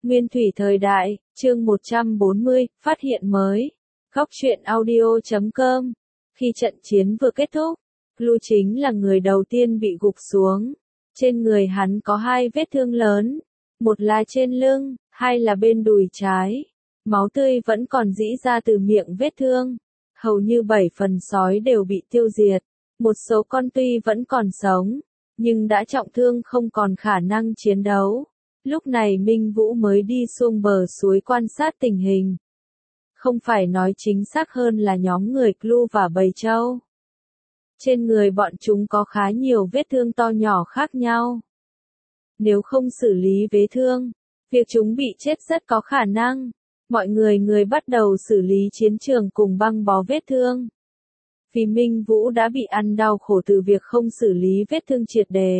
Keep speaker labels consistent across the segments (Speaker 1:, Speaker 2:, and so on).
Speaker 1: Nguyên thủy thời đại, chương 140, phát hiện mới. Góc truyện audio.com. Khi trận chiến vừa kết thúc, Blue chính là người đầu tiên bị gục xuống. Trên người hắn có 2 vết thương lớn, một là trên lưng, 2 là bên đùi trái. Máu tươi vẫn còn rỉ ra từ miệng vết thương. Hầu như 7 phần sói đều bị tiêu diệt. Một số con tuy vẫn còn sống, nhưng đã trọng thương không còn khả năng chiến đấu. Lúc này Minh Vũ mới đi xuống bờ suối quan sát tình hình. Không phải nói chính xác hơn là nhóm người Clu và bầy trâu. Trên người bọn chúng có khá nhiều vết thương to nhỏ khác nhau. Nếu không xử lý vết thương, việc chúng bị chết rất có khả năng. Mọi người bắt đầu xử lý chiến trường cùng băng bó vết thương. Vì Minh Vũ đã bị ăn đau khổ từ việc không xử lý vết thương triệt đề.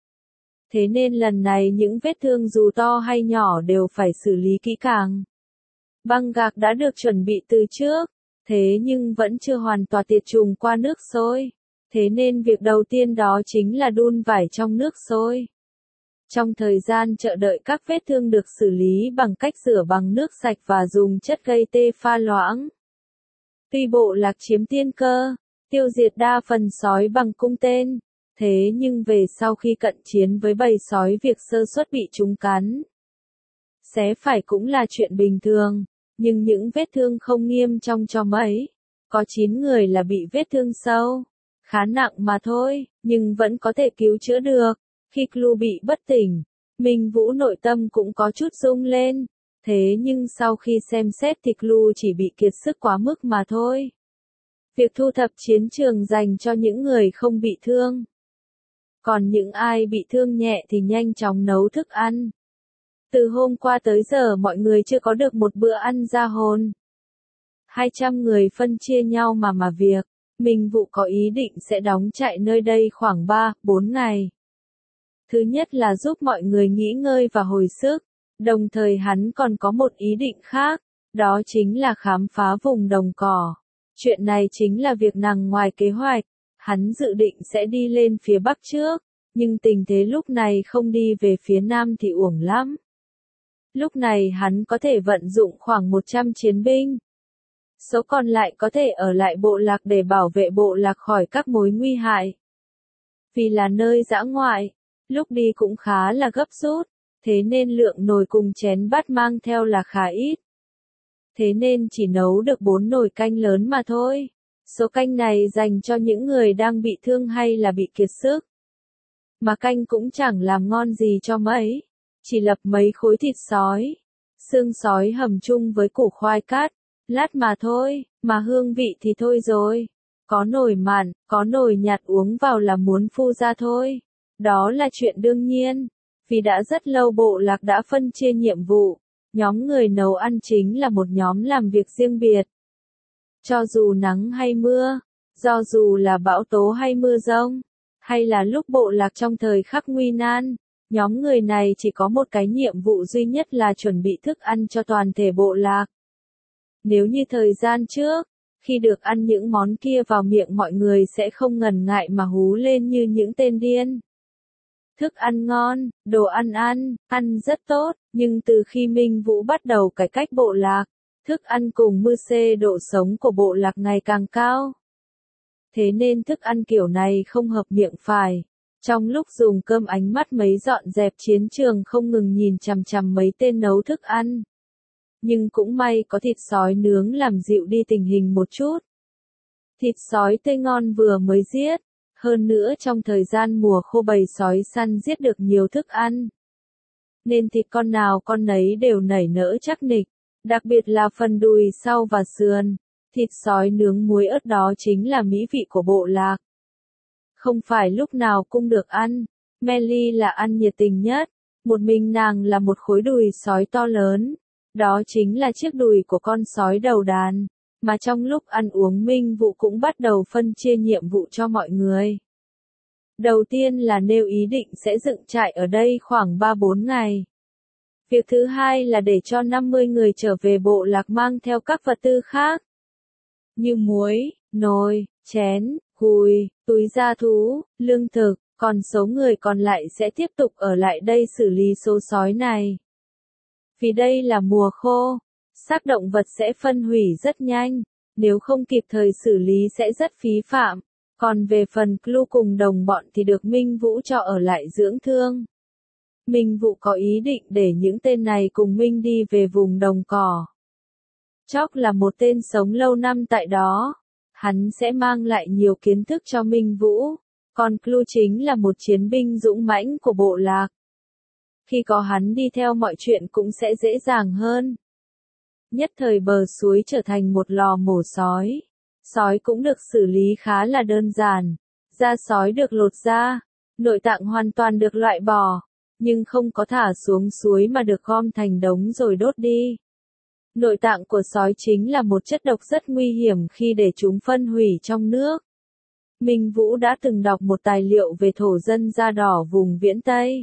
Speaker 1: Thế nên lần này những vết thương dù to hay nhỏ đều phải xử lý kỹ càng. Băng gạc đã được chuẩn bị từ trước, thế nhưng vẫn chưa hoàn toàn tiệt trùng qua nước sôi. Thế nên việc đầu tiên đó chính là đun vải trong nước sôi. Trong thời gian chờ đợi các vết thương được xử lý bằng cách rửa bằng nước sạch và dùng chất gây tê pha loãng. Tuy bộ lạc chiếm tiên cơ, tiêu diệt đa phần sói bằng cung tên, thế nhưng về sau khi cận chiến với bầy sói việc sơ suất bị chúng cắn xé phải cũng là chuyện bình thường, nhưng những vết thương không nghiêm trọng cho mấy. Có 9 người là bị vết thương sâu, khá nặng mà thôi, nhưng vẫn có thể cứu chữa được. Khi Clu bị bất tỉnh, Minh Vũ nội tâm cũng có chút rung lên, thế nhưng sau khi xem xét thì Clu chỉ bị kiệt sức quá mức mà thôi. Việc thu thập chiến trường dành cho những người không bị thương. Còn những ai bị thương nhẹ thì nhanh chóng nấu thức ăn. Từ hôm qua tới giờ mọi người chưa có được một bữa ăn ra hồn. 200 người phân chia nhau mà việc. Minh Vũ có ý định sẽ đóng trại nơi đây khoảng 3-4 ngày. Thứ nhất là giúp mọi người nghỉ ngơi và hồi sức. Đồng thời hắn còn có một ý định khác, đó chính là khám phá vùng đồng cỏ. Chuyện này chính là việc nằm ngoài kế hoạch. Hắn dự định sẽ đi lên phía bắc trước, nhưng tình thế lúc này không đi về phía nam thì uổng lắm. Lúc này hắn có thể vận dụng khoảng 100 chiến binh. Số còn lại có thể ở lại bộ lạc để bảo vệ bộ lạc khỏi các mối nguy hại. Vì là nơi dã ngoại, lúc đi cũng khá là gấp rút, thế nên lượng nồi cùng chén bát mang theo là khá ít. Thế nên chỉ nấu được 4 nồi canh lớn mà thôi. Số canh này dành cho những người đang bị thương hay là bị kiệt sức. Mà canh cũng chẳng làm ngon gì cho mấy. Chỉ lập mấy khối thịt sói, xương sói hầm chung với củ khoai cát, lát mà thôi, mà hương vị thì thôi rồi. Có nồi mặn, có nồi nhạt uống vào là muốn phu ra thôi. Đó là chuyện đương nhiên. Vì đã rất lâu bộ lạc đã phân chia nhiệm vụ. Nhóm người nấu ăn chính là một nhóm làm việc riêng biệt. Cho dù nắng hay mưa, do dù là bão tố hay mưa giông, hay là lúc bộ lạc trong thời khắc nguy nan, nhóm người này chỉ có một cái nhiệm vụ duy nhất là chuẩn bị thức ăn cho toàn thể bộ lạc. Nếu như thời gian trước, khi được ăn những món kia vào miệng mọi người sẽ không ngần ngại mà hú lên như những tên điên. Thức ăn ngon, đồ ăn rất tốt, nhưng từ khi Minh Vũ bắt đầu cải cách bộ lạc, thức ăn cùng độ sống của bộ lạc ngày càng cao. Thế nên thức ăn kiểu này không hợp miệng phải. Trong lúc dùng cơm ánh mắt mấy dọn dẹp chiến trường không ngừng nhìn chằm chằm mấy tên nấu thức ăn. Nhưng cũng may có thịt sói nướng làm dịu đi tình hình một chút. Thịt sói tươi ngon vừa mới giết. Hơn nữa trong thời gian mùa khô bầy sói săn giết được nhiều thức ăn. Nên thịt con nào con nấy đều nảy nở chắc nịch. Đặc biệt là phần đùi sau và sườn. Thịt sói nướng muối ớt đó chính là mỹ vị của bộ lạc. Không phải lúc nào cũng được ăn. Melly là ăn nhiệt tình nhất. Một mình nàng là một khối đùi sói to lớn. Đó chính là chiếc đùi của con sói đầu đàn. Mà trong lúc ăn uống Minh Vũ cũng bắt đầu phân chia nhiệm vụ cho mọi người. Đầu tiên là nêu ý định sẽ dựng trại ở đây khoảng 3-4 ngày. Việc thứ hai là để cho 50 người trở về bộ lạc mang theo các vật tư khác. Như muối, nồi, chén, gùi, túi gia thú, lương thực, còn số người còn lại sẽ tiếp tục ở lại đây xử lý số sói này. Vì đây là mùa khô, xác động vật sẽ phân hủy rất nhanh, nếu không kịp thời xử lý sẽ rất phí phạm. Còn về phần Clue cùng đồng bọn thì được Minh Vũ cho ở lại dưỡng thương. Minh Vũ có ý định để những tên này cùng Minh đi về vùng đồng cỏ. Chóc là một tên sống lâu năm tại đó. Hắn sẽ mang lại nhiều kiến thức cho Minh Vũ. Còn Clue chính là một chiến binh dũng mãnh của bộ lạc. Khi có hắn đi theo mọi chuyện cũng sẽ dễ dàng hơn. Nhất thời bờ suối trở thành một lò mổ sói. Sói cũng được xử lý khá là đơn giản. Da sói được lột ra, nội tạng hoàn toàn được loại bỏ, nhưng không có thả xuống suối mà được gom thành đống rồi đốt đi. Nội tạng của sói chính là một chất độc rất nguy hiểm khi để chúng phân hủy trong nước. Minh Vũ đã từng đọc một tài liệu về thổ dân da đỏ vùng Viễn Tây.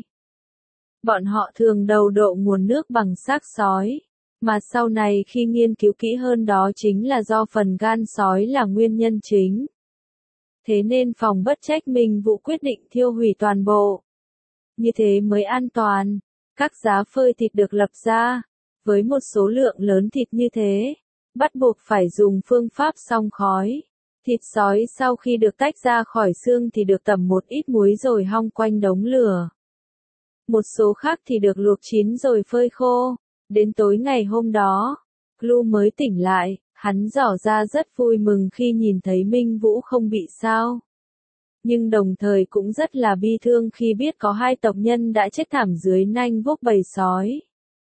Speaker 1: Bọn họ thường đầu độ nguồn nước bằng xác sói, mà sau này khi nghiên cứu kỹ hơn đó chính là do phần gan sói là nguyên nhân chính. Thế nên phòng bất trách Minh Vũ quyết định thiêu hủy toàn bộ. Như thế mới an toàn. Các giá phơi thịt được lập ra. Với một số lượng lớn thịt như thế, bắt buộc phải dùng phương pháp xông khói. Thịt sói sau khi được tách ra khỏi xương thì được tẩm một ít muối rồi hong quanh đống lửa. Một số khác thì được luộc chín rồi phơi khô. Đến tối ngày hôm đó, Clue mới tỉnh lại, hắn tỏ ra rất vui mừng khi nhìn thấy Minh Vũ không bị sao. Nhưng đồng thời cũng rất là bi thương khi biết có 2 tộc nhân đã chết thảm dưới nanh vuốt bầy sói.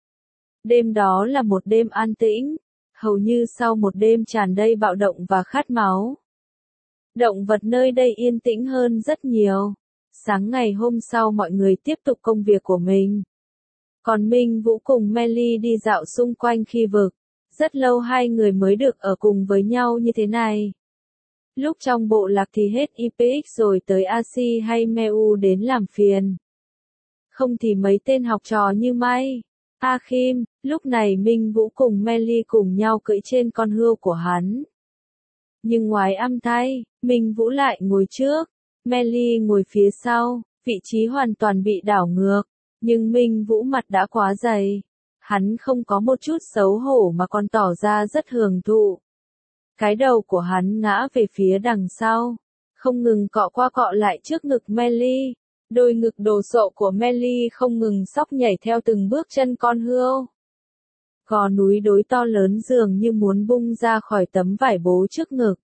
Speaker 1: Đêm đó là một đêm an tĩnh, hầu như sau một đêm tràn đầy bạo động và khát máu. Động vật nơi đây yên tĩnh hơn rất nhiều. Sáng ngày hôm sau mọi người tiếp tục công việc của mình. Còn Minh Vũ cùng Melly đi dạo xung quanh khi vực. Rất lâu 2 người mới được ở cùng với nhau như thế này. Lúc trong bộ lạc thì hết IPX rồi tới AC hay Meu đến làm phiền. Không thì mấy tên học trò như May, Akim, lúc này Minh Vũ cùng Melly cùng nhau cưỡi trên con hươu của hắn. Nhưng ngoài âm thay, Minh Vũ lại ngồi trước, Melly ngồi phía sau, vị trí hoàn toàn bị đảo ngược. Nhưng Minh Vũ mặt đã quá dày. Hắn không có một chút xấu hổ mà còn tỏ ra rất hưởng thụ. Cái đầu của hắn ngã về phía đằng sau, không ngừng cọ qua cọ lại trước ngực Melly. Đôi ngực đồ sộ của Melly không ngừng xóc nhảy theo từng bước chân con hươu. Gò núi đối to lớn dường như muốn bung ra khỏi tấm vải bố trước ngực.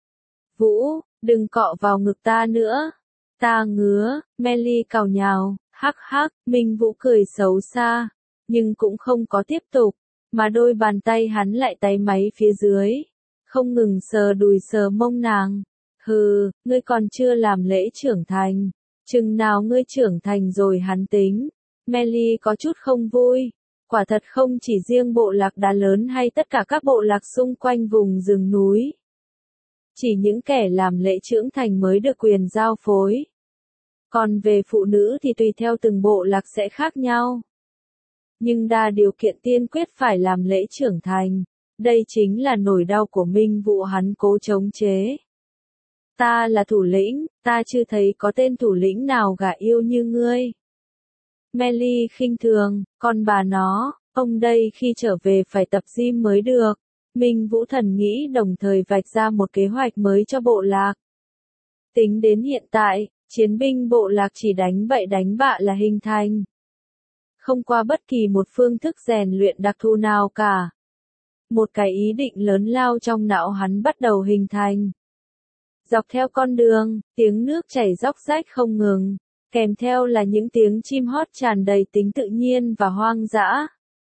Speaker 1: Vũ, đừng cọ vào ngực ta nữa. Ta ngứa, Melly càu nhào, hắc hắc, Minh Vũ cười xấu xa, nhưng cũng không có tiếp tục, mà đôi bàn tay hắn lại táy máy phía dưới, không ngừng sờ đùi sờ mông nàng. Hừ, ngươi còn chưa làm lễ trưởng thành, chừng nào ngươi trưởng thành rồi hắn tính. Melly có chút không vui, quả thật không chỉ riêng bộ lạc đá lớn hay tất cả các bộ lạc xung quanh vùng rừng núi. Chỉ những kẻ làm lễ trưởng thành mới được quyền giao phối. Còn về phụ nữ thì tùy theo từng bộ lạc sẽ khác nhau. Nhưng đa điều kiện tiên quyết phải làm lễ trưởng thành. Đây chính là nỗi đau của Minh Vũ hắn cố chống chế. Ta là thủ lĩnh, ta chưa thấy có tên thủ lĩnh nào gả yêu như ngươi. Melly khinh thường, con bà nó, ông đây khi trở về phải tập gym mới được. Minh Vũ thần nghĩ đồng thời vạch ra một kế hoạch mới cho bộ lạc. Tính đến hiện tại, chiến binh bộ lạc chỉ đánh bậy đánh bạ là hình thành. Không qua bất kỳ một phương thức rèn luyện đặc thù nào cả. Một cái ý định lớn lao trong não hắn bắt đầu hình thành. Dọc theo con đường, tiếng nước chảy róc rách không ngừng, kèm theo là những tiếng chim hót tràn đầy tính tự nhiên và hoang dã.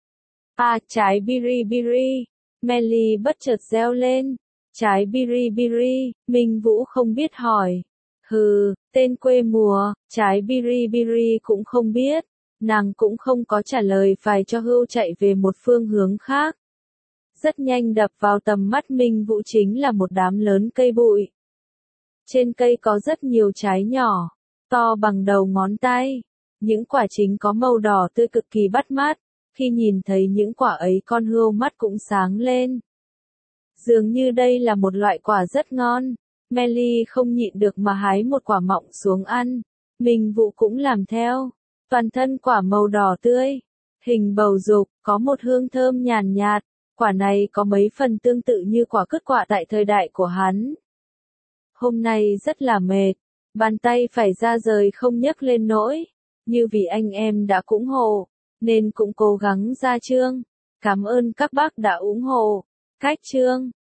Speaker 1: À, trái biri biri, Melly bất chợt reo lên. Trái biri biri, Minh Vũ không biết hỏi. Hừ, tên quê mùa, trái biri biri cũng không biết. Nàng cũng không có trả lời, phải cho hươu chạy về một phương hướng khác. Rất nhanh đập vào tầm mắt Minh Vũ chính là một đám lớn cây bụi. Trên cây có rất nhiều trái nhỏ, to bằng đầu ngón tay. Những quả chính có màu đỏ tươi cực kỳ bắt mắt. Khi nhìn thấy những quả ấy con hươu mắt cũng sáng lên. Dường như đây là một loại quả rất ngon. Melly không nhịn được mà hái một quả mọng xuống ăn. Minh Vũ cũng làm theo. Toàn thân quả màu đỏ tươi. Hình bầu dục, có một hương thơm nhàn nhạt, quả này có mấy phần tương tự như quả cứt quạ tại thời đại của hắn. Hôm nay rất là mệt, bàn tay phải ra rời không nhấc lên nổi, như vì anh em đã ủng hộ, nên cũng cố gắng ra chương. Cảm ơn các bác đã ủng hộ. Cách chương